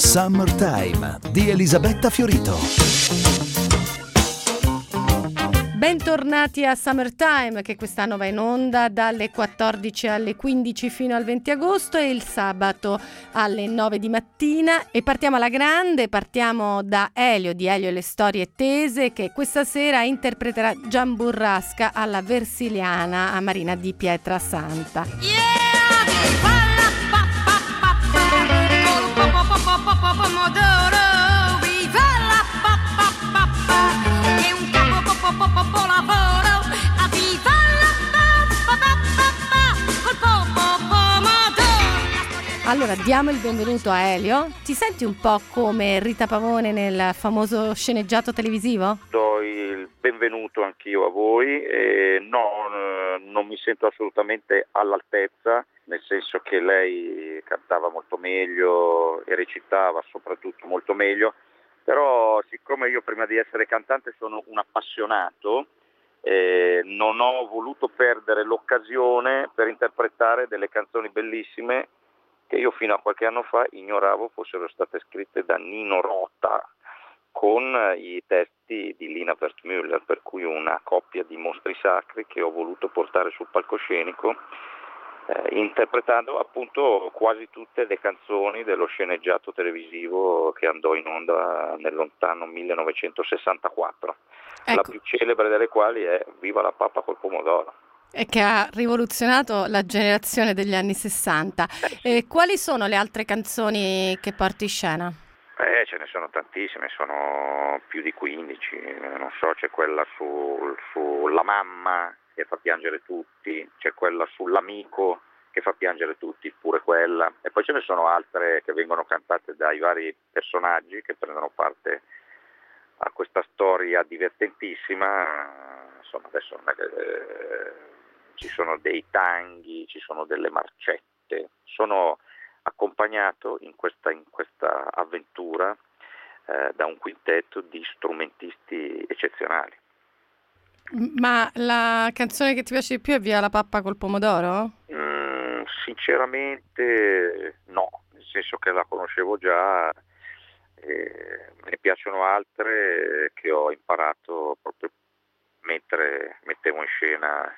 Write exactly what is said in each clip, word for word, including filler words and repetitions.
Summertime di Elisabetta Fiorito. Bentornati a Summertime, che quest'anno va in onda dalle quattordici alle quindici fino al venti agosto e il sabato alle nove di mattina. E partiamo alla grande, partiamo da Elio, di Elio e le storie tese, che questa sera interpreterà Gian Burrasca alla Versiliana a Marina di Pietrasanta. Yeah! Pomodoro, viva la papà, che un capo popo lavoro, a viva la papà, col popo pomodoro. Allora, diamo il benvenuto a Elio. Ti senti un po' come Rita Pavone nel famoso sceneggiato televisivo? Do il benvenuto anch'io a voi e no, non mi sento assolutamente all'altezza, nel senso che lei cantava molto meglio e recitava soprattutto molto meglio, però siccome io prima di essere cantante sono un appassionato, eh, non ho voluto perdere l'occasione per interpretare delle canzoni bellissime che io fino a qualche anno fa ignoravo fossero state scritte da Nino Rota con i testi di Lina Wertmüller, per cui una coppia di mostri sacri che ho voluto portare sul palcoscenico, eh, interpretando appunto quasi tutte le canzoni dello sceneggiato televisivo che andò in onda nel lontano millenovecentosessantaquattro, Ecco. La più celebre delle quali è Viva la pappa col pomodoro. E che ha rivoluzionato la generazione degli anni sessanta. E quali sono le altre canzoni che porti in scena? Eh, ce ne sono tantissime, sono più di quindici, non so, c'è quella su, sulla mamma che fa piangere tutti, c'è quella sull'amico che fa piangere tutti, pure quella, e poi ce ne sono altre che vengono cantate dai vari personaggi che prendono parte a questa storia divertentissima. Insomma, adesso non è che, eh, ci sono dei tanghi, ci sono delle marcette, sono accompagnato in questa, in questa avventura eh, da un quintetto di strumentisti eccezionali. Ma la canzone che ti piace di più è Via la pappa col pomodoro? Mm, sinceramente no, nel senso che la conoscevo già, eh, me ne piacciono altre che ho imparato proprio mentre mettevo in scena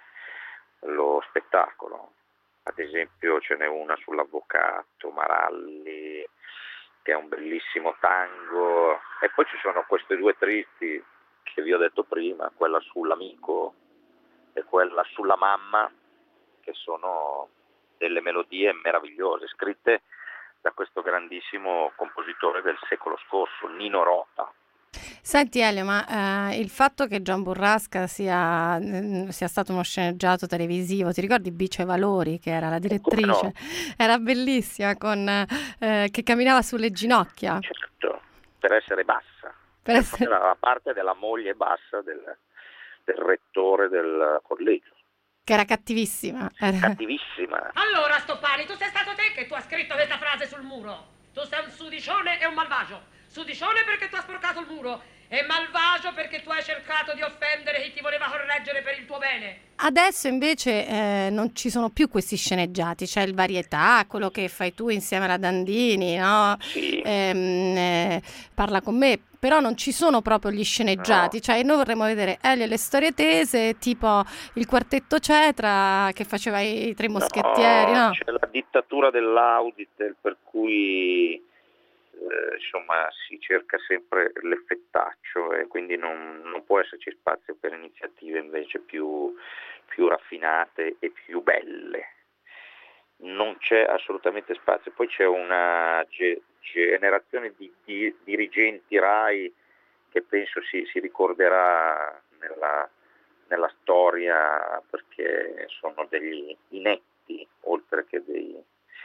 lo spettacolo. Ad esempio ce n'è una sull'avvocato Maralli, che è un bellissimo tango, e poi ci sono queste due tristi che vi ho detto prima, quella sull'amico e quella sulla mamma, che sono delle melodie meravigliose, scritte da questo grandissimo compositore del secolo scorso, Nino Rota. Senti Elio, ma eh, il fatto che Gian Burrasca sia, mm, sia stato uno sceneggiato televisivo, ti ricordi Bice Valori, che era la direttrice? No. Era bellissima, con, eh, che camminava sulle ginocchia. Certo, per essere bassa, Per essere... era la parte della moglie bassa del, del rettore del collegio. Che era cattivissima. Era... Cattivissima. Allora, Stoppani, tu sei stato te che tu hai scritto questa frase sul muro. Tu sei un sudicione e un malvagio. Sudicione perché tu hai sporcato il muro e malvagio perché tu hai cercato di offendere chi ti voleva correggere per il tuo bene. Adesso invece eh, non ci sono più questi sceneggiati, c'è il varietà, quello che fai tu insieme alla Dandini, no? Sì. Ehm, eh, parla con me, però non ci sono proprio gli sceneggiati, No. Cioè noi vorremmo vedere Elio e le storie tese, tipo il quartetto Cetra che faceva i Tre Moschettieri, no? C'è la dittatura dell'Auditel, per cui eh, insomma si cerca sempre l'effettaccio e quindi non, non può esserci spazio per iniziative invece più, più raffinate e più belle. Non c'è assolutamente spazio. Poi c'è una ge- generazione di, di dirigenti RAI che penso si, si ricorderà nella, nella storia, perché sono degli inetti oltre che dei,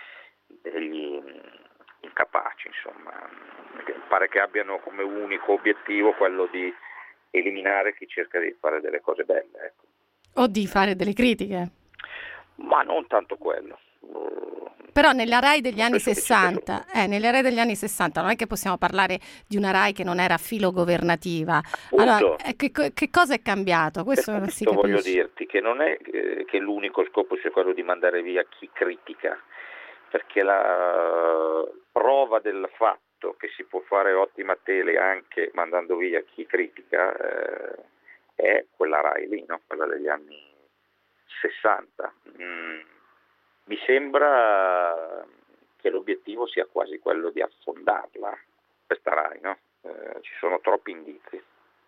degli incapaci, insomma. Pare che abbiano come unico obiettivo quello di eliminare chi cerca di fare delle cose belle, ecco. O di fare delle critiche. Ma non tanto quello. Però nella RAI degli anni Penso che ci sessanta, eh, nelle RAI degli anni sessanta non è che possiamo parlare di una RAI che non era filogovernativa. Allora, eh, che, che cosa è cambiato? Questo non si capisce. Voglio dirti che non è eh, che l'unico scopo sia quello di mandare via chi critica, perché la prova del fatto ammetto che si può fare ottima tele anche mandando via chi critica, eh, è quella Rai lì, no? Quella degli anni sessanta. Mm, mi sembra che l'obiettivo sia quasi quello di affondarla, questa Rai, no? Eh, ci sono troppi indizi.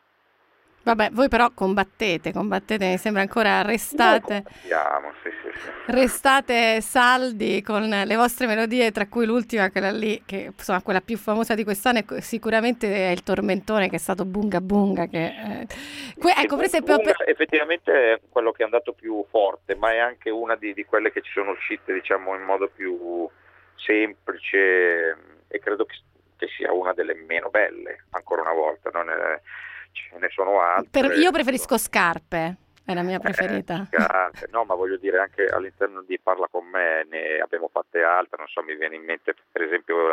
Vabbè, voi però combattete, combattete, mi sembra ancora restate, Sì, sì, sì. restate saldi con le vostre melodie, tra cui l'ultima, quella lì, che insomma quella più famosa di quest'anno, è sicuramente è il tormentone, che è stato Bunga Bunga. Che, eh, que- ecco, per esempio, Bunga per... effettivamente è quello che è andato più forte, ma è anche una di, di quelle che ci sono uscite, diciamo, in modo più semplice, e credo che, che sia una delle meno belle, ancora una volta. Non è, ce ne sono altre. Per, io preferisco Scarpe, è la mia preferita. Eh, scarpe. No, ma voglio dire, anche all'interno di Parla con me ne abbiamo fatte altre, non so, mi viene in mente per esempio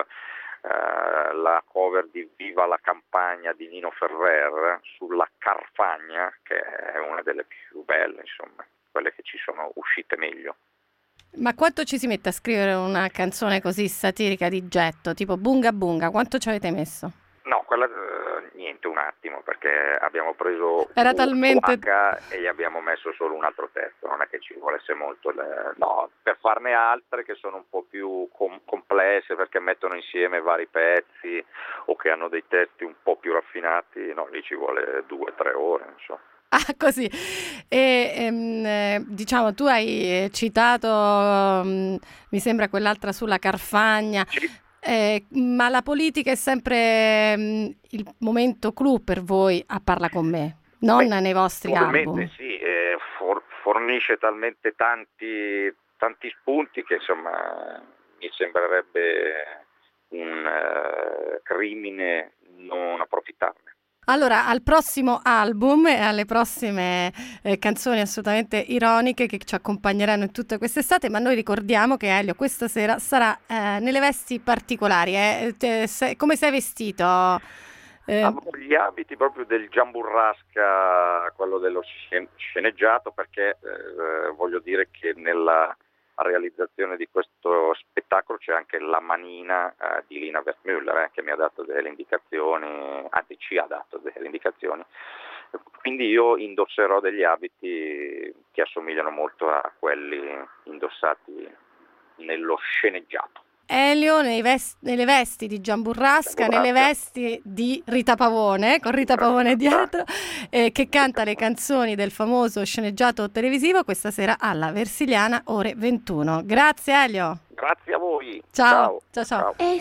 eh, la cover di Viva la campagna di Nino Ferrer sulla Carfagna, che è una delle più belle, insomma, quelle che ci sono uscite meglio. Ma quanto ci si mette a scrivere una canzone così satirica di getto, tipo Bunga Bunga? Quanto ci avete messo? No, quella eh, niente, un attimo, perché abbiamo preso Era un talmente... H e gli abbiamo messo solo un altro testo, non è che ci volesse molto, le... no, per farne altre che sono un po' più com- complesse, perché mettono insieme vari pezzi o che hanno dei testi un po' più raffinati, no, lì ci vuole due o tre ore, insomma. Ah, così. E ehm, eh, diciamo, tu hai citato, um, mi sembra quell'altra sulla Carfagna. Sì. Eh, ma la politica è sempre mh, il momento clou per voi a Parla con me, non Beh, nei vostri probabilmente album. sì, eh, for- fornisce talmente tanti, tanti spunti che insomma mi sembrerebbe un eh, crimine non approfittarne. Allora, al prossimo album e alle prossime eh, canzoni assolutamente ironiche che ci accompagneranno in tutta quest'estate, ma noi ricordiamo che Elio questa sera sarà eh, nelle vesti particolari. Eh. Te, se, come sei vestito? Eh, Avevo gli abiti proprio del Giamburrasca, quello dello scen- sceneggiato, perché eh, voglio dire che nella realizzazione di questo spettacolo c'è anche la manina eh, di Lina Wertmüller, eh, che mi ha dato delle indicazioni, anzi ci ha dato delle indicazioni, quindi io indosserò degli abiti che assomigliano molto a quelli indossati nello sceneggiato. Elio nei ves- nelle vesti di Giamburrasca, nelle vesti di Rita Pavone, con Rita Pavone dietro, eh, che canta le canzoni del famoso sceneggiato televisivo questa sera alla Versiliana, ore ventuno. Grazie Elio. Grazie a voi. Ciao. Ciao, ciao. Ciao. E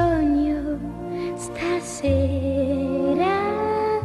sogno stasera,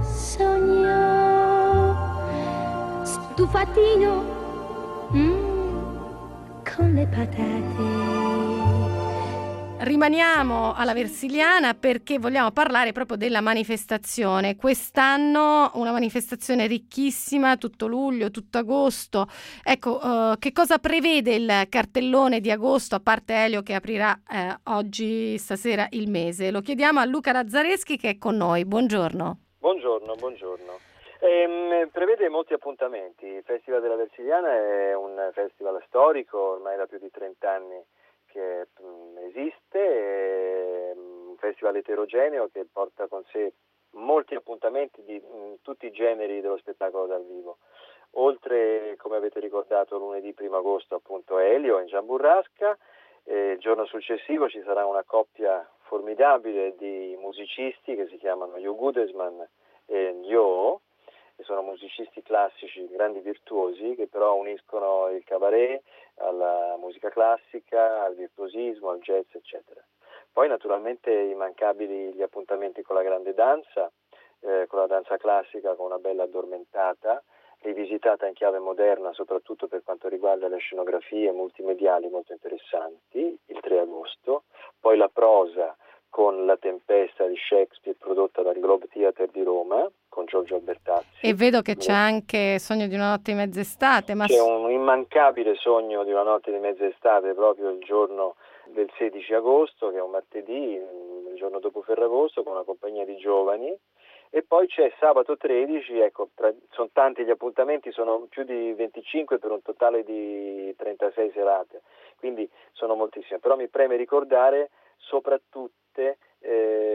sogno stufatino mm, con le patate. Rimaniamo alla Versiliana perché vogliamo parlare proprio della manifestazione. Quest'anno una manifestazione ricchissima, tutto luglio, tutto agosto. Ecco, uh, che cosa prevede il cartellone di agosto, a parte Elio che aprirà eh, oggi, stasera, il mese? Lo chiediamo a Luca Lazzareschi che è con noi. Buongiorno. Buongiorno, buongiorno. Ehm, prevede molti appuntamenti. Il Festival della Versiliana è un festival storico, ormai da più di trenta anni che mh, esiste, è un festival eterogeneo che porta con sé molti appuntamenti di mh, tutti i generi dello spettacolo dal vivo. Oltre, come avete ricordato, lunedì primo agosto appunto Elio in Giamburrasca, e il giorno successivo ci sarà una coppia formidabile di musicisti che si chiamano Jo Gudesman e Njo, che sono musicisti classici, grandi virtuosi, che però uniscono il cabaret alla musica classica, al virtuosismo, al jazz, eccetera. Poi naturalmente immancabili gli appuntamenti con la grande danza, eh, con la danza classica, con una bella addormentata, rivisitata in chiave moderna, soprattutto per quanto riguarda le scenografie multimediali molto interessanti, il tre agosto. Poi la prosa con La Tempesta di Shakespeare prodotta dal Globe Theatre di Roma, con Giorgio Albertazzi. E vedo che c'è anche Sogno di una notte di mezz'estate. Ma... C'è un immancabile Sogno di una notte di mezz'estate proprio il giorno del sedici agosto, che è un martedì, il giorno dopo Ferragosto, con una compagnia di giovani. E poi c'è sabato tredici, ecco, tra, sono tanti gli appuntamenti, sono più di venticinque per un totale di trentasei serate, quindi sono moltissime. Però mi preme ricordare soprattutto eh,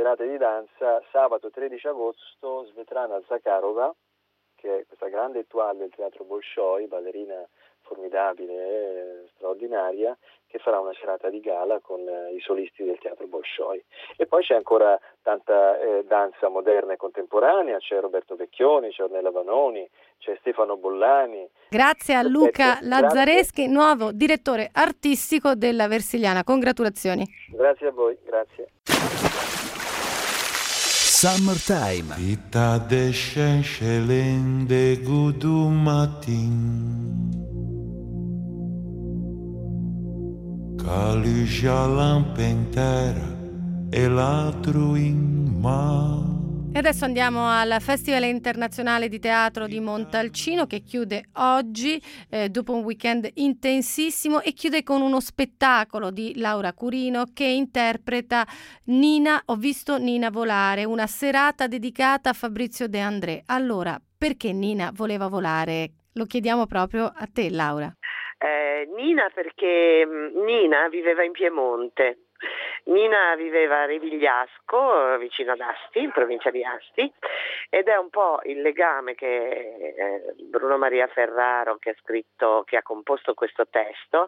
serate di danza. Sabato tredici agosto Svetlana Zakharova, che è questa grande étoile del teatro Bolshoi, ballerina formidabile, eh, straordinaria, che farà una serata di gala con eh, i solisti del teatro Bolshoi. E poi c'è ancora tanta eh, danza moderna e contemporanea, c'è Roberto Vecchioni, c'è Ornella Vanoni, c'è Stefano Bollani. Grazie a Luca Perfetto. Lazzareschi, nuovo direttore artistico della Versiliana. Congratulazioni. Grazie a voi, grazie. Summertime. Vita de scenchelen de gudu matin. Caluja lampentera e l'altro in mar. E adesso andiamo al Festival Internazionale di Teatro di Montalcino, che chiude oggi eh, dopo un weekend intensissimo, e chiude con uno spettacolo di Laura Curino che interpreta Nina, ho visto Nina volare, una serata dedicata a Fabrizio De André. Allora, perché Nina voleva volare? Lo chiediamo proprio a te, Laura. Eh, Nina perché mh, Nina viveva in Piemonte. Nina viveva a Revigliasco, vicino ad Asti, in provincia di Asti, ed è un po' il legame che eh, Bruno Maria Ferraro, che ha scritto, che ha composto questo testo,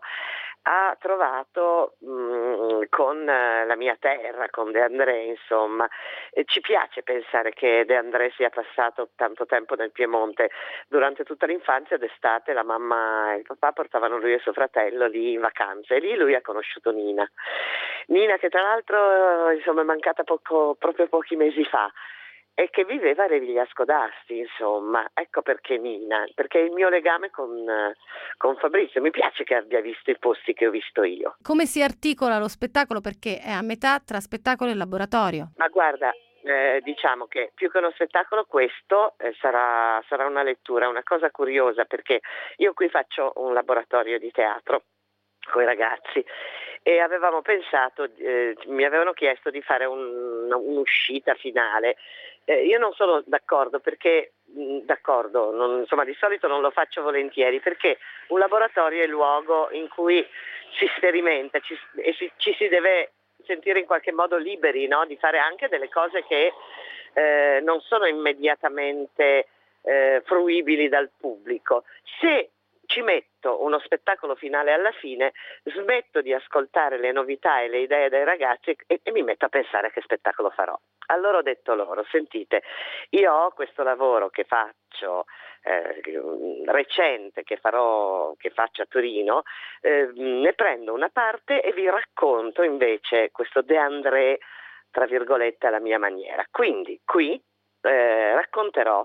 ha trovato mh, con eh, la mia terra, con De André, insomma. E ci piace pensare che De André sia passato tanto tempo nel Piemonte. Durante tutta l'infanzia d'estate la mamma e il papà portavano lui e suo fratello lì in vacanza, e lì lui ha conosciuto Nina. Nina che tra l'altro insomma è mancata poco, proprio pochi mesi fa, e che viveva a Revigliasco d'Asti, insomma. Ecco perché Nina, perché il mio legame con, con Fabrizio. Mi piace che abbia visto i posti che ho visto io. Come si articola lo spettacolo? Perché è a metà tra spettacolo e laboratorio. Ma guarda, eh, diciamo che più che uno spettacolo questo eh, sarà, sarà una lettura, una cosa curiosa, perché io qui faccio un laboratorio di teatro con i ragazzi e avevamo pensato, eh, mi avevano chiesto di fare un, un'uscita finale. Eh, io non sono d'accordo perché, mh, d'accordo, non, insomma di solito non lo faccio volentieri, perché un laboratorio è il luogo in cui si sperimenta ci, e si, ci si deve sentire in qualche modo liberi, no? Di fare anche delle cose che eh, non sono immediatamente eh, fruibili dal pubblico. Se ci metto uno spettacolo finale alla fine, smetto di ascoltare le novità e le idee dei ragazzi e, e mi metto a pensare a che spettacolo farò. Allora ho detto loro, sentite, io ho questo lavoro che faccio eh, recente, che farò, che faccio a Torino, eh, ne prendo una parte e vi racconto invece questo De André, tra virgolette, alla mia maniera. Quindi qui eh, racconterò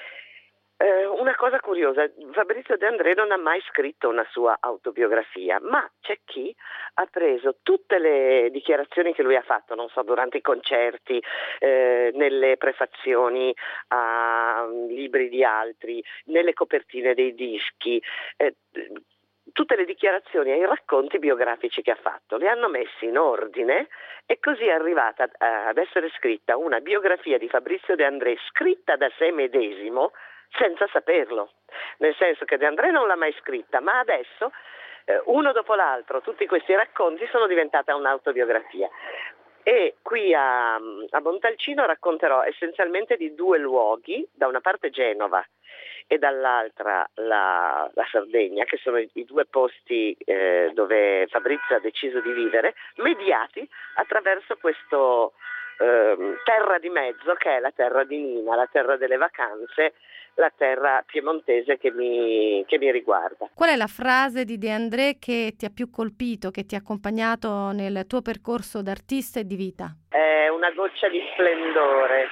Eh, una cosa curiosa, Fabrizio De André non ha mai scritto una sua autobiografia, ma c'è chi ha preso tutte le dichiarazioni che lui ha fatto, non so, durante i concerti, eh, nelle prefazioni a libri di altri, nelle copertine dei dischi, eh, tutte le dichiarazioni e i racconti biografici che ha fatto, li hanno messi in ordine e così è arrivata ad essere scritta una biografia di Fabrizio De André scritta da sé medesimo, senza saperlo, nel senso che De André non l'ha mai scritta, ma adesso eh, uno dopo l'altro tutti questi racconti sono diventata un'autobiografia. E qui a, a Montalcino racconterò essenzialmente di due luoghi, da una parte Genova e dall'altra la, la Sardegna, che sono i, i due posti eh, dove Fabrizio ha deciso di vivere, mediati attraverso questo eh, terra di mezzo che è la terra di Nina, la terra delle vacanze, la terra piemontese che mi, che mi riguarda. Qual è la frase di De André che ti ha più colpito, che ti ha accompagnato nel tuo percorso d'artista e di vita? È una goccia di splendore,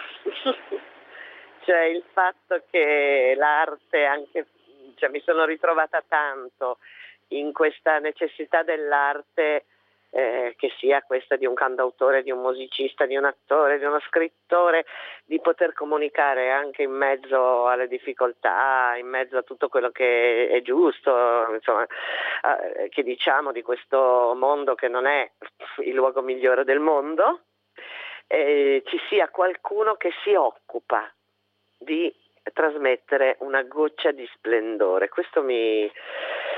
cioè il fatto che l'arte anche, cioè mi sono ritrovata tanto in questa necessità dell'arte, Eh, che sia questa di un cantautore, di un musicista, di un attore, di uno scrittore, di poter comunicare anche in mezzo alle difficoltà, in mezzo a tutto quello che è giusto, insomma, eh, che diciamo di questo mondo che non è il luogo migliore del mondo, eh, ci sia qualcuno che si occupa di trasmettere una goccia di splendore. Questo mi...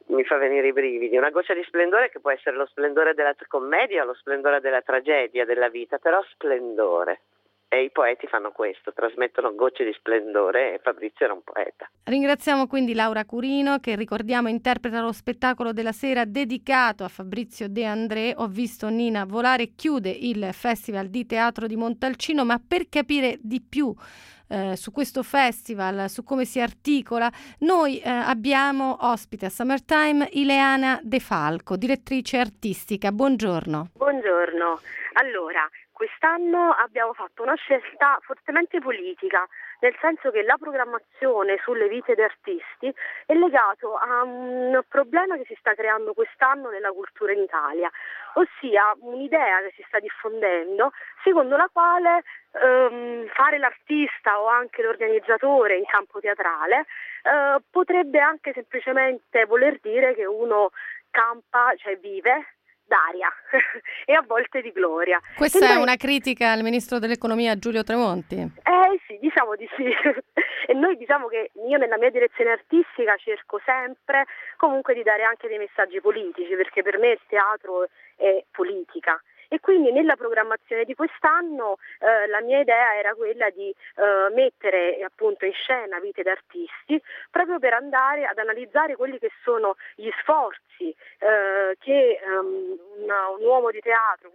mi fa venire i brividi, una goccia di splendore che può essere lo splendore della commedia o lo splendore della tragedia della vita, però splendore. E i poeti fanno questo, trasmettono gocce di splendore, e Fabrizio era un poeta. Ringraziamo quindi Laura Curino, che ricordiamo interpreta lo spettacolo della sera dedicato a Fabrizio De André. Ho visto Nina volare, chiude il Festival di Teatro di Montalcino, ma per capire di più Eh, su questo festival, su come si articola, noi eh, abbiamo ospite a Summertime Ileana De Falco, direttrice artistica. Buongiorno. Buongiorno. Allora, quest'anno abbiamo fatto una scelta fortemente politica, nel senso che la programmazione sulle vite di artisti è legato a un problema che si sta creando quest'anno nella cultura in Italia, ossia un'idea che si sta diffondendo secondo la quale ehm, fare l'artista o anche l'organizzatore in campo teatrale eh, potrebbe anche semplicemente voler dire che uno campa, cioè vive d'aria e a volte di gloria. Questa e è noi... una critica al ministro dell'economia Giulio Tremonti. Eh sì, diciamo di sì. E noi diciamo che io nella mia direzione artistica cerco sempre comunque di dare anche dei messaggi politici, perché per me il teatro è politica. E quindi nella programmazione di quest'anno eh, la mia idea era quella di eh, mettere appunto in scena vite d'artisti, proprio per andare ad analizzare quelli che sono gli sforzi eh, che um, una, un uomo di teatro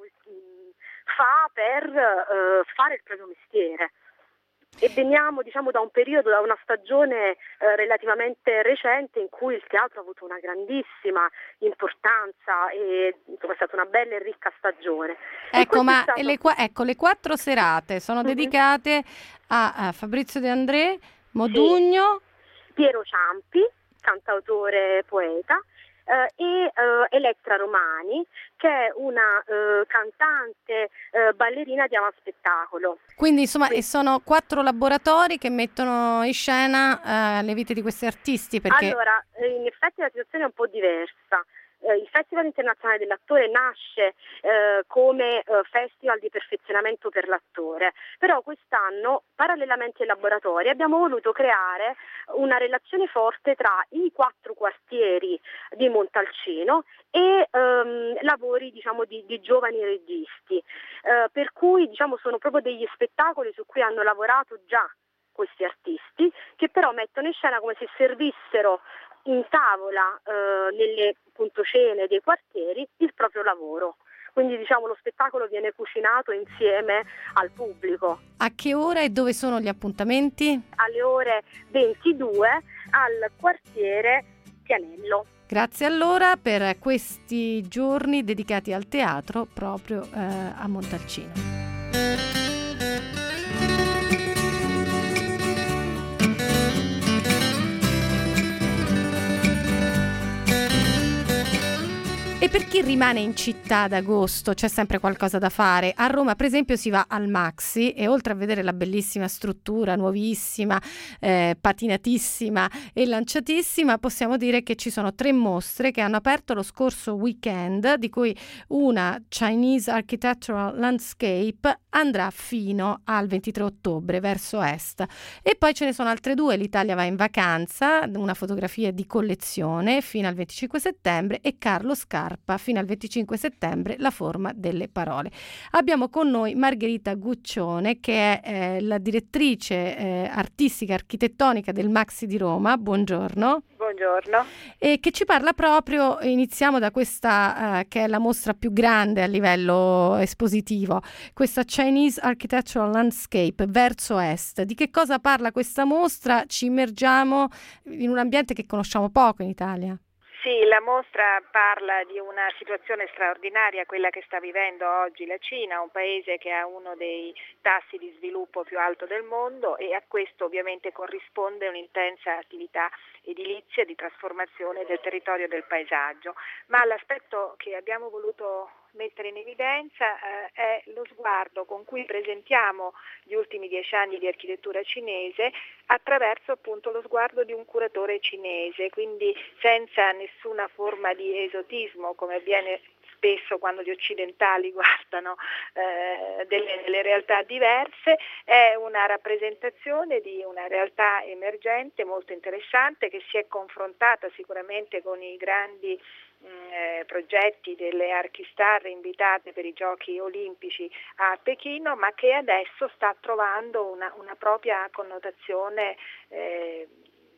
fa per eh, fare il proprio mestiere. E veniamo diciamo da un periodo, da una stagione eh, relativamente recente in cui il teatro ha avuto una grandissima importanza e insomma è stata una bella e ricca stagione. Ecco, ma stato... le, ecco, le quattro serate sono mm-hmm. dedicate a, a Fabrizio De André, Modugno, sì. Piero Ciampi, cantautore poeta, Uh, e uh, Elettra Romani, che è una uh, cantante uh, ballerina di avanspettacolo. Quindi insomma Quindi. sono quattro laboratori che mettono in scena uh, le vite di questi artisti. Perché... Allora, in effetti la situazione è un po' diversa. Il Festival Internazionale dell'Attore nasce eh, come eh, festival di perfezionamento per l'attore, però quest'anno, parallelamente ai laboratori, abbiamo voluto creare una relazione forte tra i quattro quartieri di Montalcino e ehm, lavori diciamo, di, di giovani registi, eh, per cui diciamo, sono proprio degli spettacoli su cui hanno lavorato già questi artisti, che però mettono in scena come se servissero in tavola eh, nelle appunto, cene dei quartieri il proprio lavoro. Quindi diciamo lo spettacolo viene cucinato insieme al pubblico. A che ora e dove sono gli appuntamenti? Alle ore ventidue al quartiere Pianello. Grazie allora per questi giorni dedicati al teatro proprio eh, a Montalcino. E per chi rimane in città ad agosto c'è sempre qualcosa da fare. A Roma per esempio si va al Maxi e oltre a vedere la bellissima struttura, nuovissima, eh, patinatissima e lanciatissima, possiamo dire che ci sono tre mostre che hanno aperto lo scorso weekend, di cui una Chinese Architectural Landscape andrà fino al ventitré ottobre verso est. E poi ce ne sono altre due, l'Italia va in vacanza, una fotografia di collezione fino al venticinque settembre e Carlo Scarpa fino al venticinque settembre, la forma delle parole. Abbiamo con noi Margherita Guccione, che è eh, la direttrice eh, artistica architettonica del Maxi di Roma. Buongiorno. Buongiorno. E che ci parla proprio, iniziamo da questa eh, che è la mostra più grande a livello espositivo, questa Chinese Architectural Landscape verso est. Di che cosa parla questa mostra? Ci immergiamo in un ambiente che conosciamo poco in Italia. Sì, la mostra parla di una situazione straordinaria, quella che sta vivendo oggi la Cina, un paese che ha uno dei tassi di sviluppo più alto del mondo, e a questo ovviamente corrisponde un'intensa attività edilizia di trasformazione del territorio e del paesaggio. Ma l'aspetto che abbiamo voluto mettere in evidenza eh, è lo sguardo con cui presentiamo gli ultimi dieci anni di architettura cinese attraverso appunto lo sguardo di un curatore cinese, quindi senza nessuna forma di esotismo come avviene spesso quando gli occidentali guardano eh, delle, delle realtà diverse. È una rappresentazione di una realtà emergente molto interessante che si è confrontata sicuramente con i grandi Eh, progetti delle archistar invitate per i giochi olimpici a Pechino, ma che adesso sta trovando una, una propria connotazione eh,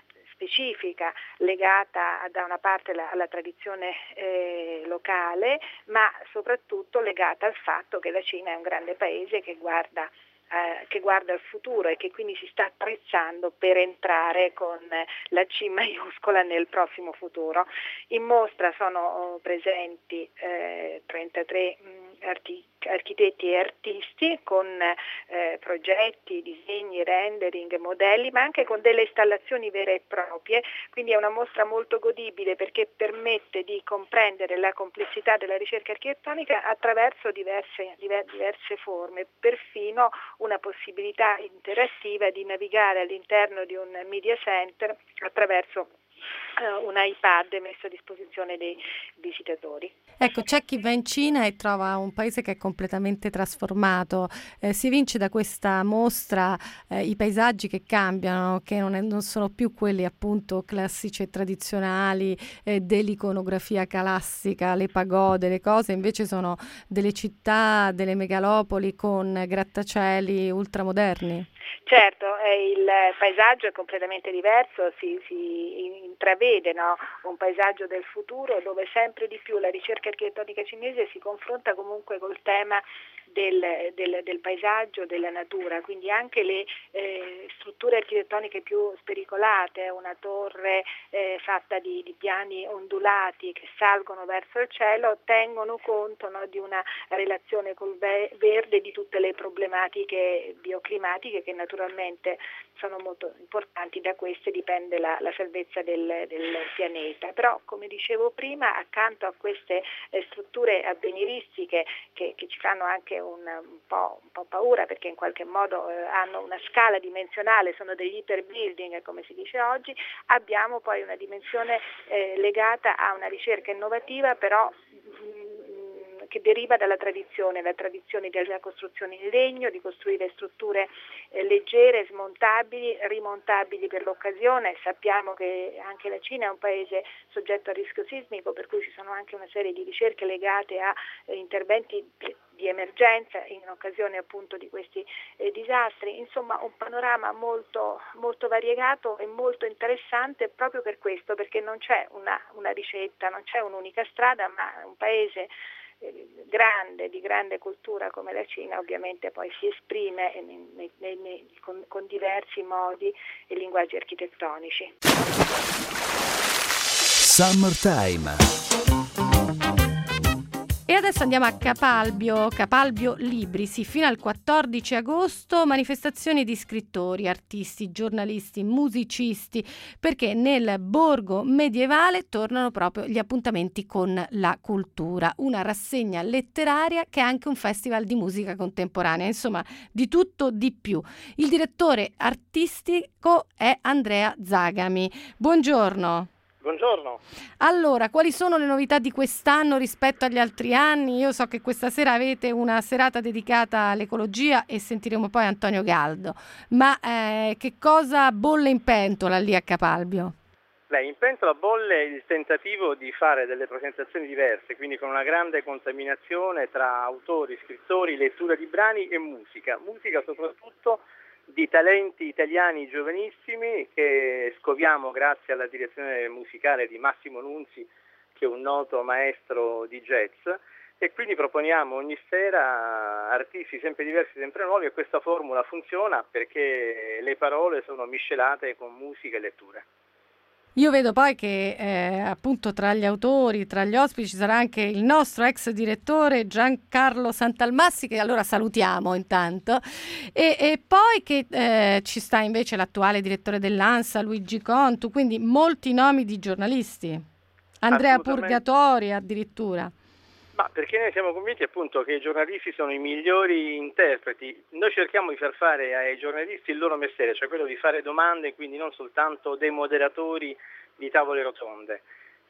specifica, legata da una parte alla, alla tradizione eh, locale, ma soprattutto legata al fatto che la Cina è un grande paese che guarda Eh, che guarda al futuro e che quindi si sta attrezzando per entrare con la C maiuscola nel prossimo futuro. In mostra sono presenti eh, trentatré mh, arti- architetti e artisti con eh, progetti, disegni, rendering, modelli, ma anche con delle installazioni vere e proprie, quindi è una mostra molto godibile perché permette di comprendere la complessità della ricerca architettonica attraverso diverse, diver- diverse forme, perfino una possibilità interattiva di navigare all'interno di un media center attraverso uh, un iPad messo a disposizione dei visitatori. Ecco, c'è chi va in Cina e trova un paese che è completamente trasformato. Eh, si evince da questa mostra eh, i paesaggi che cambiano, che non, è, non sono più quelli appunto classici e tradizionali eh, dell'iconografia classica, le pagode, le cose, invece sono delle città, delle megalopoli con grattacieli ultramoderni. Certo, eh, il paesaggio è completamente diverso, si, si intravede, no? Un paesaggio del futuro dove sempre di più la ricerca architettonica cinese si confronta comunque col tema del, del, del paesaggio, della natura, quindi anche le eh, strutture architettoniche più spericolate, una torre eh, fatta di, di piani ondulati che salgono verso il cielo, tengono conto, no, di una relazione col verde, di tutte le problematiche bioclimatiche che naturalmente sono molto importanti. Da queste dipende la, la salvezza del, del pianeta. Però, come dicevo prima, accanto a queste eh, strutture avveniristiche che, che ci fanno anche un, un, po', un po' paura perché in qualche modo eh, hanno una scala dimensionale, sono degli hyperbuilding come si dice oggi, abbiamo poi una dimensione eh, legata a una ricerca innovativa però mh, che deriva dalla tradizione, la tradizione della costruzione in legno, di costruire strutture eh, leggere, smontabili, rimontabili per l'occasione. Sappiamo che anche la Cina è un paese soggetto a rischio sismico, per cui ci sono anche una serie di ricerche legate a eh, interventi di emergenza in occasione appunto di questi eh, disastri. Insomma, un panorama molto, molto variegato e molto interessante proprio per questo, perché non c'è una, una ricetta, non c'è un'unica strada, ma un paese grande, di grande cultura come la Cina ovviamente poi si esprime nei, nei, nei, con, con diversi modi e linguaggi architettonici. Summertime. E adesso andiamo a Capalbio, Capalbio Libri, sì, fino al quattordici agosto, manifestazioni di scrittori, artisti, giornalisti, musicisti, perché nel borgo medievale tornano proprio gli appuntamenti con la cultura, una rassegna letteraria che è anche un festival di musica contemporanea, insomma di tutto di più. Il direttore artistico è Andrea Zagami. Buongiorno. Buongiorno. Allora, quali sono le novità di quest'anno rispetto agli altri anni? Io so che questa sera avete una serata dedicata all'ecologia e sentiremo poi Antonio Galdo, ma eh, che cosa bolle in pentola lì a Capalbio? Beh, in pentola bolle il tentativo di fare delle presentazioni diverse, quindi con una grande contaminazione tra autori, scrittori, lettura di brani e musica. Musica soprattutto di talenti italiani giovanissimi che scoviamo grazie alla direzione musicale di Massimo Nunzi, che è un noto maestro di jazz, e quindi proponiamo ogni sera artisti sempre diversi, sempre nuovi, e questa formula funziona perché le parole sono miscelate con musica e letture. Io vedo poi che eh, appunto tra gli autori, tra gli ospiti ci sarà anche il nostro ex direttore Giancarlo Santalmassi, che allora salutiamo intanto, e, e poi che eh, ci sta invece l'attuale direttore dell'ANSA Luigi Contu, quindi molti nomi di giornalisti, Andrea Purgatori addirittura. Ma perché noi siamo convinti appunto che i giornalisti sono i migliori interpreti. Noi cerchiamo di far fare ai giornalisti il loro mestiere, cioè quello di fare domande, quindi non soltanto dei moderatori di tavole rotonde.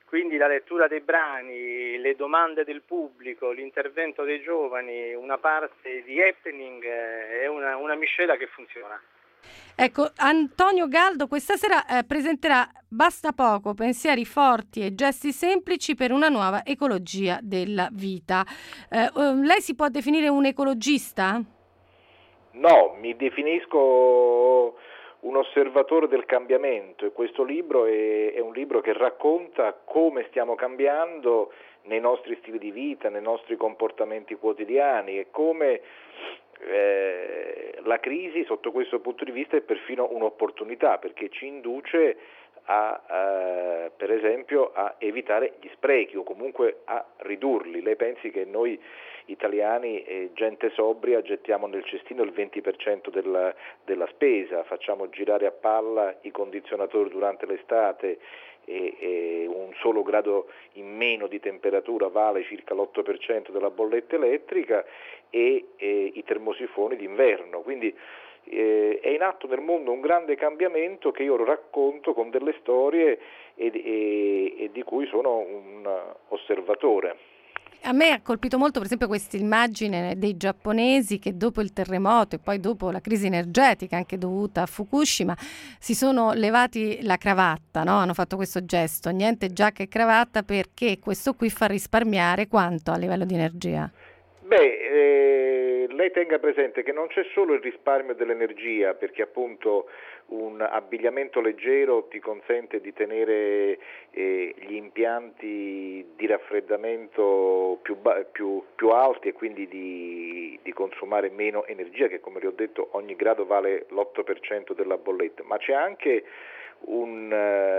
Quindi la lettura dei brani, le domande del pubblico, l'intervento dei giovani, una parte di happening, eh, è una, una miscela che funziona. Ecco, Antonio Galdo questa sera eh, presenterà Basta poco, pensieri forti e gesti semplici per una nuova ecologia della vita. Eh, eh, lei si può definire un ecologista? No, mi definisco un osservatore del cambiamento e questo libro è, è un libro che racconta come stiamo cambiando nei nostri stili di vita, nei nostri comportamenti quotidiani e come eh, la crisi sotto questo punto di vista è perfino un'opportunità, perché ci induce a, eh, per esempio, a evitare gli sprechi o comunque a ridurli. Lei pensi che noi italiani, eh, gente sobria, gettiamo nel cestino il venti per cento della, della spesa, facciamo girare a palla i condizionatori durante l'estate e, e un solo grado in meno di temperatura vale circa l'otto per cento della bolletta elettrica e, e i termosifoni d'inverno, quindi eh, è in atto nel mondo un grande cambiamento che io racconto con delle storie e, e, e di cui sono un osservatore. A me ha colpito molto, per esempio, questa immagine dei giapponesi che dopo il terremoto e poi dopo la crisi energetica anche dovuta a Fukushima si sono levati la cravatta, no? Hanno fatto questo gesto, niente giacca e cravatta, perché questo qui fa risparmiare quanto a livello di energia? Beh, eh, lei tenga presente che non c'è solo il risparmio dell'energia, perché appunto un abbigliamento leggero ti consente di tenere eh, gli impianti di raffreddamento più, ba- più, più alti e quindi di, di consumare meno energia, che come vi ho detto ogni grado vale l'otto per cento della bolletta, ma c'è anche un,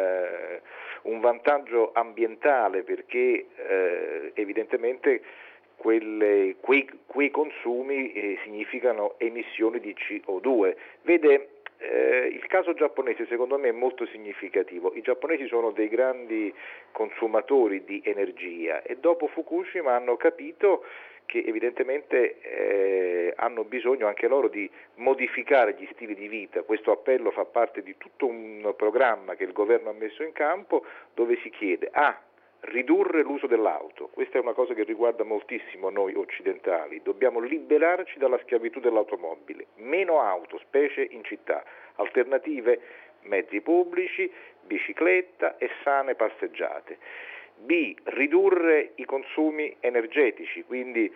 eh, un vantaggio ambientale, perché eh, evidentemente Quelle, quei, quei consumi eh, significano emissioni di C O due. Vede, eh, il caso giapponese secondo me è molto significativo. I giapponesi sono dei grandi consumatori di energia e dopo Fukushima hanno capito che evidentemente eh, hanno bisogno anche loro di modificare gli stili di vita. Questo appello fa parte di tutto un programma che il governo ha messo in campo, dove si chiede a ridurre l'uso dell'auto. Questa è una cosa che riguarda moltissimo noi occidentali. Dobbiamo liberarci dalla schiavitù dell'automobile. Meno auto, specie in città. Alternative, mezzi pubblici, bicicletta e sane passeggiate. B. Ridurre i consumi energetici, quindi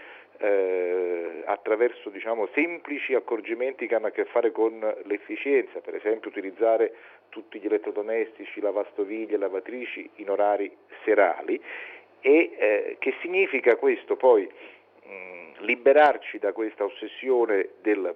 eh, attraverso diciamo, semplici accorgimenti che hanno a che fare con l'efficienza, per esempio utilizzare tutti gli elettrodomestici, lavastoviglie, lavatrici in orari serali, e eh, che significa questo poi mh, liberarci da questa ossessione del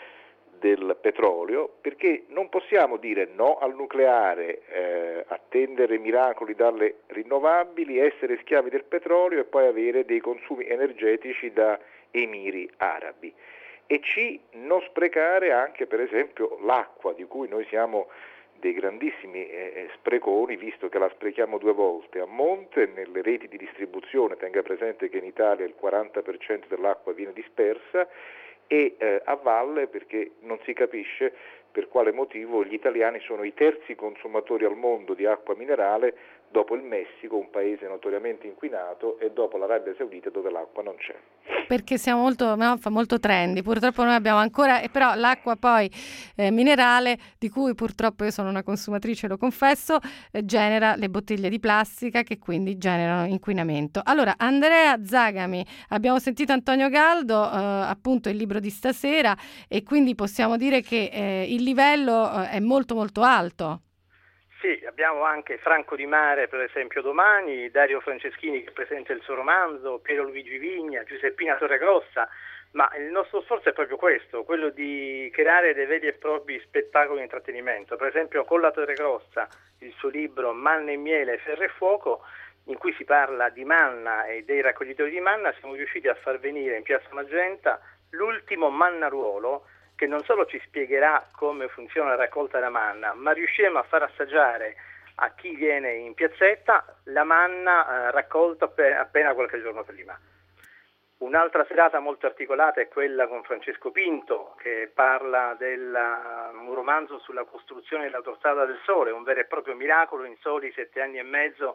del petrolio, perché non possiamo dire no al nucleare, eh, attendere miracoli dalle rinnovabili, essere schiavi del petrolio e poi avere dei consumi energetici da emiri arabi. E C, non sprecare anche per esempio l'acqua, di cui noi siamo dei grandissimi eh, spreconi, visto che la sprechiamo due volte, a monte nelle reti di distribuzione. Tenga presente che in Italia il quaranta per cento dell'acqua viene dispersa, e eh, a valle, perché non si capisce per quale motivo gli italiani sono i terzi consumatori al mondo di acqua minerale, dopo il Messico, un paese notoriamente inquinato, e dopo l'Arabia Saudita, dove l'acqua non c'è. Perché siamo molto, no, fa molto trendy. Purtroppo noi abbiamo ancora, e però l'acqua poi eh, minerale, di cui purtroppo io sono una consumatrice, lo confesso, eh, genera le bottiglie di plastica che quindi generano inquinamento. Allora, Andrea Zagami, abbiamo sentito Antonio Galdo, eh, appunto il libro di stasera, e quindi possiamo dire che eh, il livello eh, è molto molto alto. Sì, abbiamo anche Franco Di Mare, per esempio, domani, Dario Franceschini che presenta il suo romanzo, Piero Luigi Vigna, Giuseppina Torregrossa, ma il nostro sforzo è proprio questo, quello di creare dei veri e propri spettacoli di intrattenimento. Per esempio con la Torregrossa, il suo libro Manna e miele, ferro e fuoco, in cui si parla di manna e dei raccoglitori di manna, siamo riusciti a far venire in Piazza Magenta l'ultimo mannaruolo, che non solo ci spiegherà come funziona la raccolta della manna, ma riusciremo a far assaggiare a chi viene in piazzetta la manna eh, raccolta appena, appena qualche giorno prima. Un'altra serata molto articolata è quella con Francesco Pinto, che parla di un romanzo sulla costruzione dell'autostrada del Sole, un vero e proprio miracolo in soli sette anni e mezzo,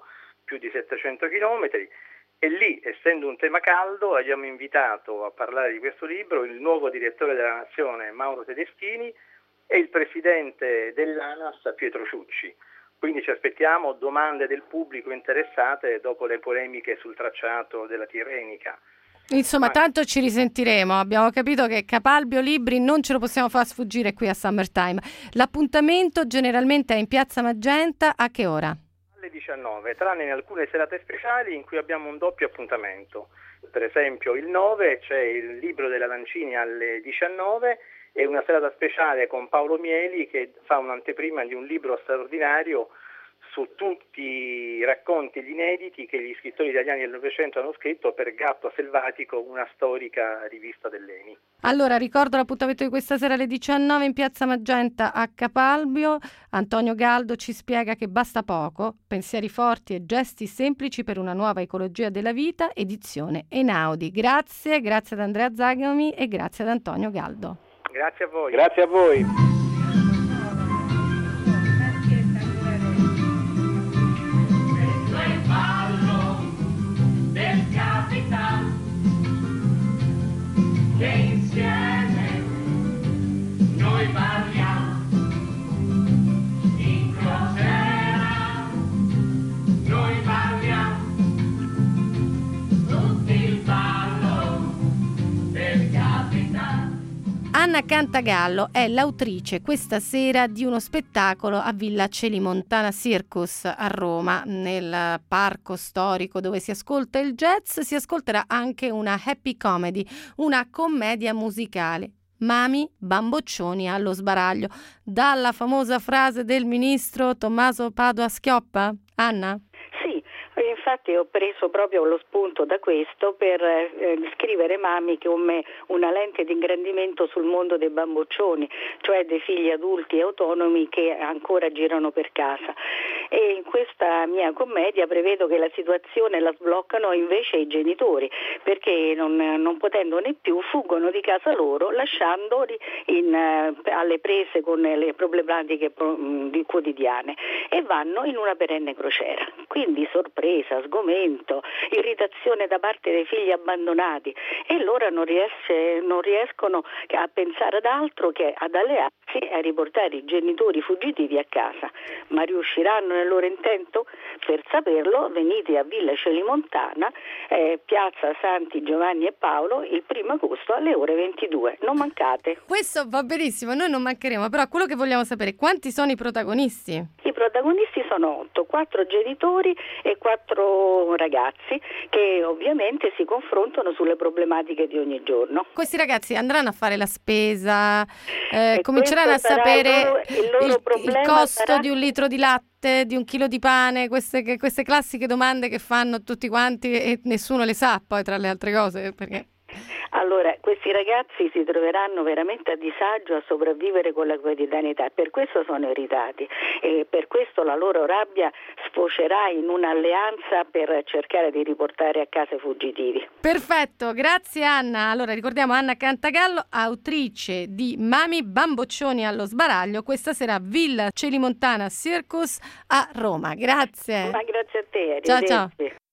più di settecento chilometri, e lì, essendo un tema caldo, abbiamo invitato a parlare di questo libro il nuovo direttore della Nazione Mauro Tedeschini e il presidente dell'ANAS Pietro Ciucci. Quindi ci aspettiamo domande del pubblico interessate dopo le polemiche sul tracciato della Tirrenica. Insomma, tanto ci risentiremo. Abbiamo capito che Capalbio Libri non ce lo possiamo far sfuggire qui a Summertime. L'appuntamento generalmente è in Piazza Magenta. A che ora? Alle diciannove, tranne in alcune serate speciali in cui abbiamo un doppio appuntamento. Per esempio il nove c'è il libro della Lancini alle diciannove e una serata speciale con Paolo Mieli che fa un'anteprima di un libro straordinario su tutti i racconti e gli inediti che gli scrittori italiani del Novecento hanno scritto per Gatto Selvatico, una storica rivista dell'Eni. Allora, ricordo l'appuntamento di questa sera alle diciannove in Piazza Magenta a Capalbio. Antonio Galdo ci spiega che basta poco, pensieri forti e gesti semplici per una nuova ecologia della vita, edizione Einaudi. Grazie, grazie ad Andrea Zagami e grazie ad Antonio Galdo. Grazie a voi. Grazie a voi. Che insieme noi parliamo in crociera, noi parliamo tutti il ballo del capitano. Anna Cantagallo è l'autrice questa sera di uno spettacolo a Villa Celimontana Circus a Roma, nel parco storico dove si ascolta il jazz. Si ascolterà anche una happy comedy, una commedia musicale. Mami, bamboccioni allo sbaraglio, dalla famosa frase del ministro Tommaso Padoa-Schioppa. Anna? Sì, infatti ho preso proprio lo spunto da questo per eh, scrivere Mami come una lente di ingrandimento sul mondo dei bamboccioni, cioè dei figli adulti e autonomi che ancora girano per casa. E in questa mia commedia prevedo che la situazione la sbloccano invece i genitori, perché non, non potendone più fuggono di casa loro, lasciandoli in, uh, alle prese con le problematiche um, di quotidiane, e vanno in una perenne crociera. Quindi sorpresa, sgomento, irritazione da parte dei figli abbandonati, e loro non, riesce, non riescono a pensare ad altro che ad allearsi e a riportare i genitori fuggitivi a casa. Ma riusciranno nel loro intento? Per saperlo venite a Villa Celimontana, eh, Piazza Santi Giovanni e Paolo, il primo agosto alle ore ventidue. Non mancate. Questo va benissimo, noi non mancheremo, però quello che vogliamo sapere, quanti sono i protagonisti? I protagonisti sono otto, quattro genitori e quattro ragazzi che ovviamente si confrontano sulle problematiche di ogni giorno. Questi ragazzi andranno a fare la spesa, eh, cominceranno a sapere il, loro, il, loro il, il costo sarà... di un litro di latte, di un chilo di pane, queste, queste classiche domande che fanno tutti quanti e nessuno le sa poi, tra le altre cose, perché... Allora, questi ragazzi si troveranno veramente a disagio a sopravvivere con la quotidianità, per questo sono irritati e per questo la loro rabbia sfocerà in un'alleanza per cercare di riportare a casa i fuggitivi. Perfetto, grazie Anna. Allora ricordiamo Anna Cantagallo, autrice di Mami, bamboccioni allo sbaraglio, questa sera a Villa Celimontana Circus a Roma. Grazie. Ma grazie a te, ciao ciao.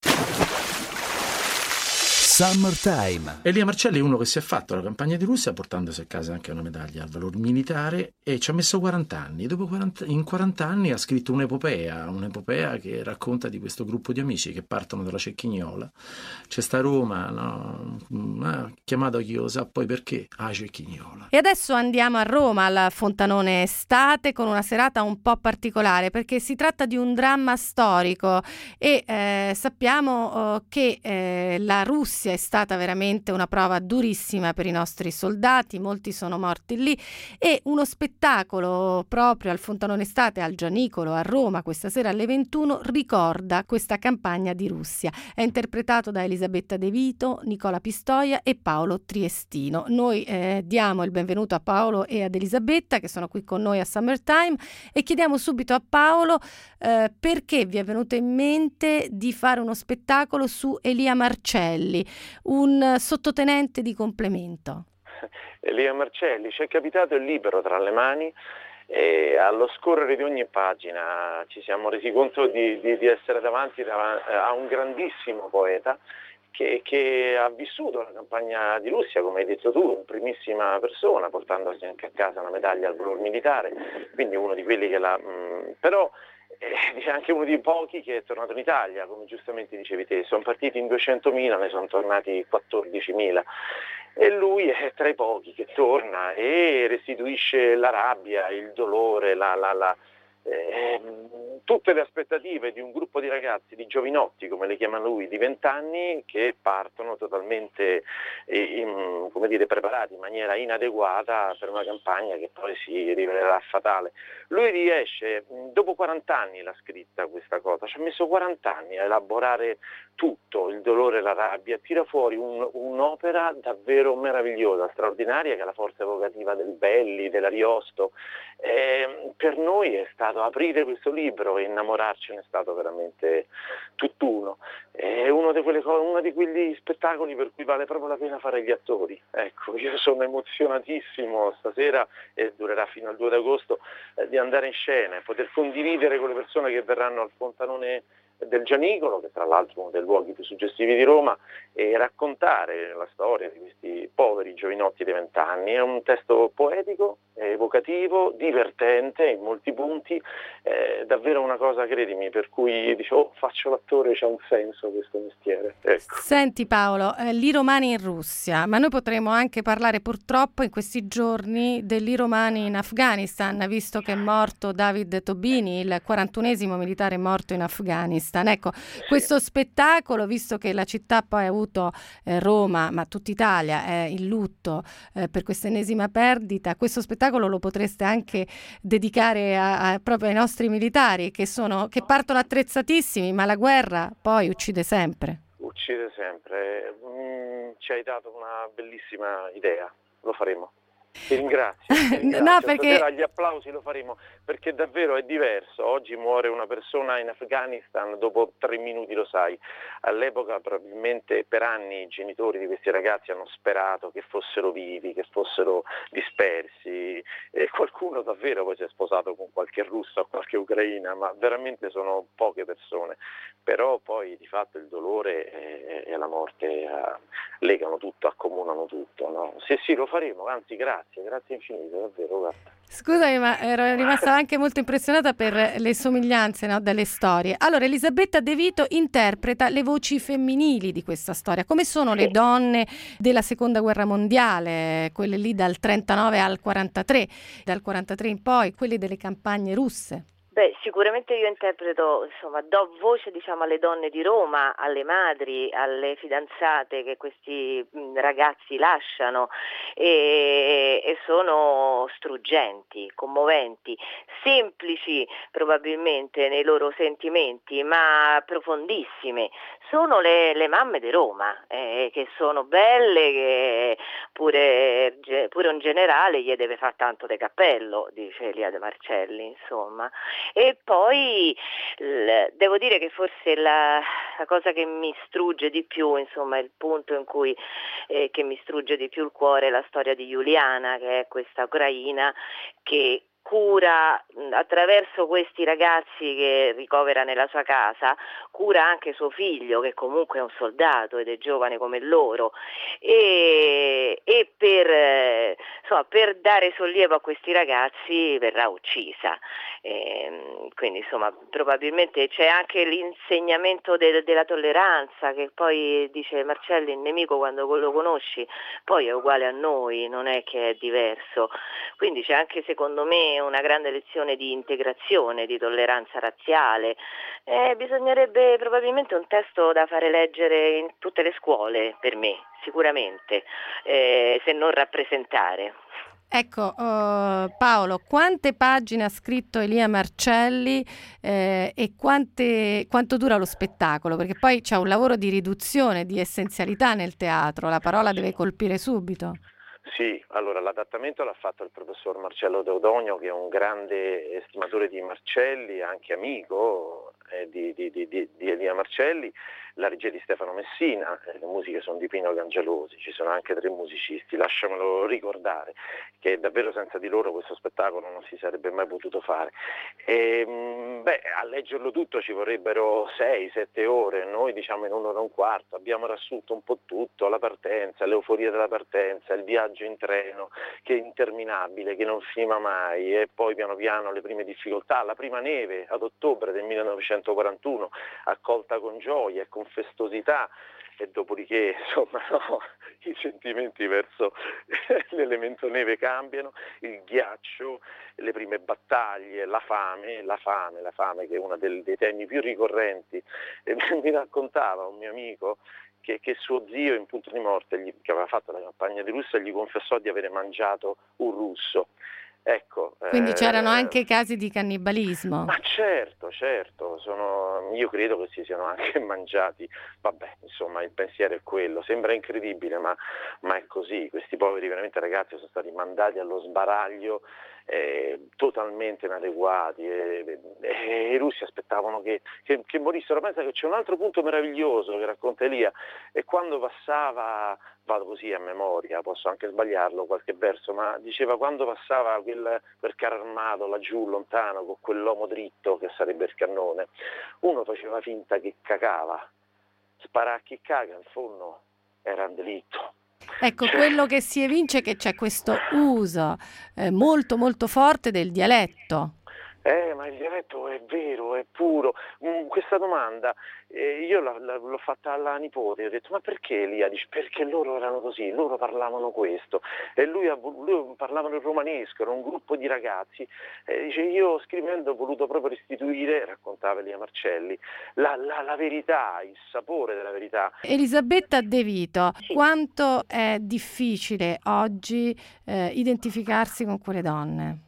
Summertime. Elia Marcelli è uno che si è fatto la campagna di Russia portandosi a casa anche una medaglia al valor militare e ci ha messo quaranta anni. Dopo quaranta, in quaranta anni ha scritto un'epopea, un'epopea che racconta di questo gruppo di amici che partono dalla Cecchignola. C'è sta Roma, no? Ah, chiamato Chiosa, poi perché? Ah, Cecchignola. E adesso andiamo a Roma, al Fontanone Estate, con una serata un po' particolare, perché si tratta di un dramma storico e eh, sappiamo eh, che eh, la Russia è stata veramente una prova durissima per i nostri soldati, molti sono morti lì, e uno spettacolo proprio al Fontanone Estate, al Gianicolo a Roma, questa sera alle ventuno, ricorda questa campagna di Russia. È interpretato da Elisabetta De Vito, Nicola Pistoia e Paolo Triestino. Noi eh, diamo il benvenuto a Paolo e ad Elisabetta che sono qui con noi a Summertime e chiediamo subito a Paolo eh, perché vi è venuto in mente di fare uno spettacolo su Elia Marcelli, un sottotenente di complemento. Elia Marcelli, ci è capitato il libro tra le mani E allo scorrere di ogni pagina ci siamo resi conto di, di, di essere davanti a un grandissimo poeta che, che ha vissuto la campagna di Russia, come hai detto tu, in primissima persona, portandosi anche a casa una medaglia al valor militare, quindi uno di quelli che l'ha... Mh, però è anche uno dei pochi che è tornato in Italia, come giustamente dicevi te. Sono partiti in duecentomila, ne sono tornati quattordicimila. E lui è tra i pochi che torna e restituisce la rabbia, il dolore, la, la, la, eh, tutte le aspettative di un gruppo di ragazzi, di giovinotti, come le chiama lui, di vent'anni, che partono totalmente in, come dire, preparati in maniera inadeguata per una campagna che poi si rivelerà fatale. Lui riesce, dopo quaranta anni l'ha scritta questa cosa, ci ha messo quaranta anni a elaborare tutto, il dolore e la rabbia, tira fuori un, un'opera davvero meravigliosa, straordinaria, che è la forza evocativa del Belli, dell'Ariosto. Eh, per noi è stato aprire questo libro e innamorarcene, è stato veramente tutt'uno. È uno di, quelle cose, uno di quegli spettacoli per cui vale proprio la pena fare gli attori. Ecco, io sono emozionatissimo stasera, e durerà fino al due agosto, eh, di andare in scena e poter condividere con le persone che verranno al Fontanone del Gianicolo, che tra l'altro è uno dei luoghi più suggestivi di Roma, e raccontare la storia di questi poveri giovinotti di vent'anni. È un testo poetico, evocativo, divertente in molti punti, è davvero una cosa, credimi, per cui dicevo, oh, faccio l'attore, c'ha un senso questo mestiere. Ecco. Senti Paolo, eh, l'I Romani in Russia, ma noi potremo anche parlare purtroppo in questi giorni dell'I Romani in Afghanistan, visto che è morto David Tobini, il quarantunesimo militare morto in Afghanistan. Ecco, questo spettacolo, visto che la città poi ha avuto, eh, Roma, ma tutta Italia è in lutto eh, per questa ennesima perdita, questo spettacolo lo potreste anche dedicare a, a, proprio ai nostri militari che, sono, che partono attrezzatissimi, ma la guerra poi uccide sempre. Uccide sempre. Mm, ci hai dato una bellissima idea, lo faremo. Ti ringrazio, ti ringrazio. No, perché stasera gli applausi lo faremo, perché davvero è diverso. Oggi muore una persona in Afghanistan, dopo tre minuti lo sai. All'epoca probabilmente per anni i genitori di questi ragazzi hanno sperato che fossero vivi, che fossero dispersi, e qualcuno davvero poi si è sposato con qualche russa o qualche ucraina, ma veramente sono poche persone. Però poi di fatto il dolore e, e la morte eh, legano tutto, accomunano tutto, no? Sì, sì, lo faremo, anzi grazie, grazie infinite, davvero, guarda. Scusami, ma ero rimasta anche molto impressionata per le somiglianze, no, delle storie. Allora, Elisabetta De Vito interpreta le voci femminili di questa storia. Come sono le donne della Seconda Guerra Mondiale, quelle lì dal trentanove al quarantatré, dal quarantatré in poi, quelle delle campagne russe? Beh, sicuramente io interpreto, insomma, do voce, diciamo, alle donne di Roma, alle madri, alle fidanzate che questi ragazzi lasciano e, e sono struggenti, commoventi, semplici probabilmente nei loro sentimenti, ma profondissime. Sono le, le mamme di Roma, eh, che sono belle, che pure, pure un generale gli deve far tanto de cappello, dice Elia De Marcelli, insomma. E poi l- devo dire che forse la, la cosa che mi strugge di più, insomma, il punto in cui eh, che mi strugge di più il cuore è la storia di Giuliana, che è questa ucraina che cura attraverso questi ragazzi che ricovera nella sua casa, cura anche suo figlio che comunque è un soldato ed è giovane come loro, e, e per, insomma, per dare sollievo a questi ragazzi verrà uccisa. E, quindi insomma probabilmente c'è anche l'insegnamento de- della tolleranza, che poi dice Marcelli, il nemico quando lo conosci poi è uguale a noi, non è che è diverso. Quindi c'è anche secondo me una grande lezione di integrazione, di tolleranza razziale. Eh, bisognerebbe probabilmente un testo da fare leggere in tutte le scuole, per me, sicuramente, eh, se non rappresentare. Ecco, uh, Paolo, quante pagine ha scritto Elia Marcelli eh, e quante, quanto dura lo spettacolo? Perché poi c'è un lavoro di riduzione, di essenzialità nel teatro, la parola deve colpire subito. Sì, allora l'adattamento l'ha fatto il professor Marcello Deodonio, che è un grande estimatore di Marcelli, anche amico, eh, di, di, di, di, di Elia Marcelli, la regia di Stefano Messina, eh, le musiche sono di Pino Cangelosi, ci sono anche tre musicisti, lasciamelo ricordare che davvero senza di loro questo spettacolo non si sarebbe mai potuto fare. E, beh, a leggerlo tutto ci vorrebbero sei sette ore, noi diciamo in un'ora e un quarto, abbiamo riassunto un po' tutto, la partenza, l'euforia della partenza, il viaggio in treno che è interminabile, che non finiva mai, e poi piano piano le prime difficoltà, la prima neve ad ottobre del millenovecentoquarantuno accolta con gioia e con festosità, e dopodiché insomma no, i sentimenti verso l'elemento neve cambiano, il ghiaccio, le prime battaglie, la fame, la fame, la fame che è uno dei, dei temi più ricorrenti. E mi raccontava un mio amico che, che suo zio in punto di morte, gli, che aveva fatto la campagna di Russia, gli confessò di avere mangiato un russo. Ecco, Quindi eh, c'erano anche casi di cannibalismo. Ma certo, certo, sono, io credo che si siano anche mangiati, vabbè, insomma il pensiero è quello, sembra incredibile ma, ma è così, questi poveri veramente ragazzi sono stati mandati allo sbaraglio eh, totalmente inadeguati e, e, e i russi aspettavano che, che, che morissero. Pensa che c'è un altro punto meraviglioso che racconta Elia, e quando passava, vado così a memoria, posso anche sbagliarlo qualche verso, ma diceva quando passava quel, quel carro armato laggiù lontano con quell'uomo dritto che sarebbe il cannone, uno faceva finta che cagava, sparare a chi caga in fondo era un delitto. Ecco, quello che si evince è che c'è questo uso eh, molto molto forte del dialetto. Eh, ma il dialetto è vero, è puro. Mm, questa domanda eh, io la, la, l'ho fatta alla nipote, ho detto ma perché Elia? Dice perché loro erano così, loro parlavano questo, e lui, ha, lui parlavano il romanesco, era un gruppo di ragazzi, eh, dice io scrivendo ho voluto proprio restituire, raccontava Elia Marcelli, la, la, la verità, il sapore della verità. Elisabetta De Vito, quanto è difficile oggi eh, identificarsi con quelle donne?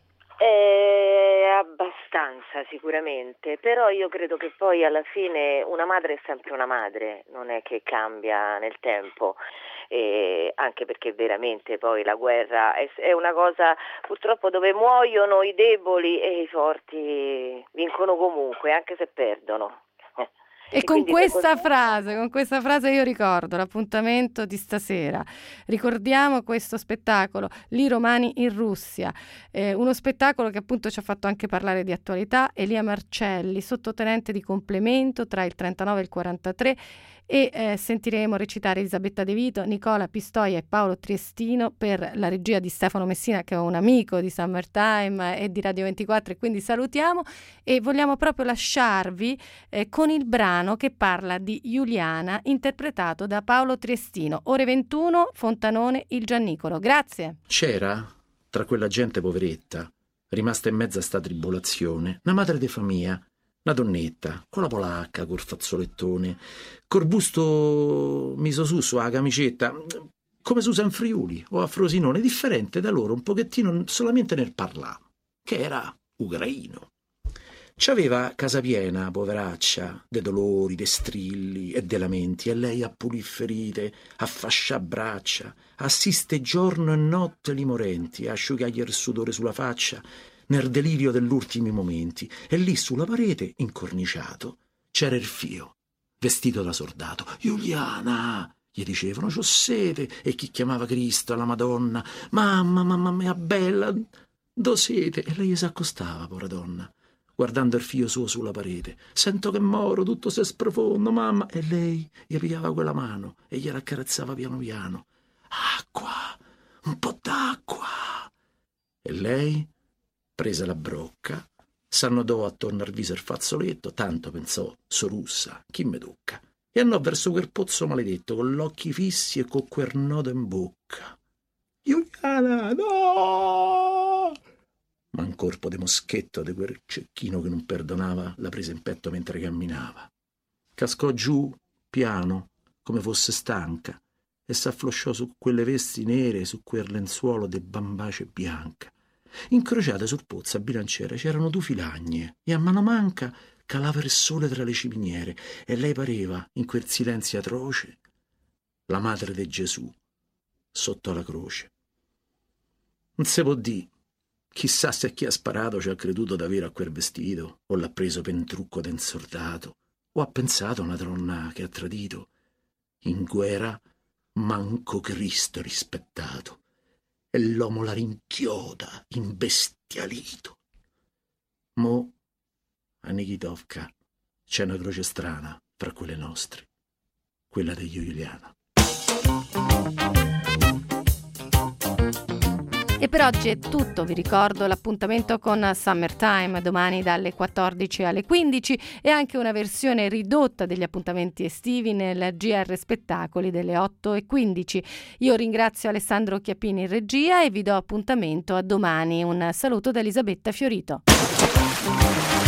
Eh, abbastanza sicuramente, però io credo che poi alla fine una madre è sempre una madre, non è che cambia nel tempo, eh, anche perché veramente poi la guerra è, è una cosa purtroppo dove muoiono i deboli e i forti vincono comunque, anche se perdono. E, e con questa frase, con questa frase io ricordo l'appuntamento di stasera. Ricordiamo questo spettacolo, Li Romani in Russia, eh, uno spettacolo che appunto ci ha fatto anche parlare di attualità. Elia Marcelli, sottotenente di complemento tra il trentanove e il quarantatré, e eh, sentiremo recitare Elisabetta De Vito, Nicola Pistoia e Paolo Triestino per la regia di Stefano Messina, che è un amico di Summertime e di Radio ventiquattro, e quindi salutiamo e vogliamo proprio lasciarvi eh, con il brano che parla di Giuliana, interpretato da Paolo Triestino. Ore ventuno, Fontanone, il Giannicolo. Grazie. C'era, tra quella gente poveretta, rimasta in mezzo a sta tribolazione, una madre di famiglia, una donnetta, con la polacca, col fazzolettone, col busto miso su sulla camicetta, come si usa in Friuli o a Frosinone, differente da loro un pochettino solamente nel parlare, che era ucraino. C'aveva casa piena, poveraccia, de dolori, de strilli e de lamenti, e lei a pulì ferite, a fascià braccia, assiste giorno e notte li morenti, a asciugargli il sudore sulla faccia, nel delirio degli ultimi momenti, e lì sulla parete, incorniciato, c'era il fio, vestito da soldato. Giuliana, gli dicevano, c'ho sete, e chi chiamava Cristo, la Madonna, mamma, mamma mia bella, do sete, e lei si accostava, povera donna, guardando il figlio suo sulla parete. Sento che moro, tutto se sprofondo, mamma, e lei gli pigliava quella mano e gliela accarezzava piano piano. Acqua, un po' d'acqua. E lei, presa la brocca, s'annodò attorno al viso il fazzoletto, tanto pensò, so russa, chi me tocca, e andò verso quel pozzo maledetto, con gli occhi fissi e con quel nodo in bocca. Giuliana, no! Ma un corpo di moschetto di quel cecchino che non perdonava la prese in petto mentre camminava. Cascò giù, piano, come fosse stanca, e s'afflosciò su quelle vesti nere, su quel lenzuolo di bambace bianca. Incrociate sul pozzo a bilanciere c'erano due filagne, e a mano manca calava il sole tra le ciminiere, e lei pareva, in quel silenzio atroce, la madre di Gesù sotto la croce. Non si può dire Chissà se chi ha sparato ci ha creduto davvero a quel vestito, o l'ha preso per un trucco d'un soldato, o ha pensato a una donna che ha tradito. In guerra manco Cristo rispettato, e l'uomo la rinchioda, imbestialito. Mo' a Nikitovka c'è una croce strana fra quelle nostre, quella degli Giuliana. E per oggi è tutto, vi ricordo l'appuntamento con Summertime domani dalle quattordici alle quindici e anche una versione ridotta degli appuntamenti estivi nel G R Spettacoli delle otto e quindici. Io ringrazio Alessandro Chiappini in regia e vi do appuntamento a domani. Un saluto da Elisabetta Fiorito.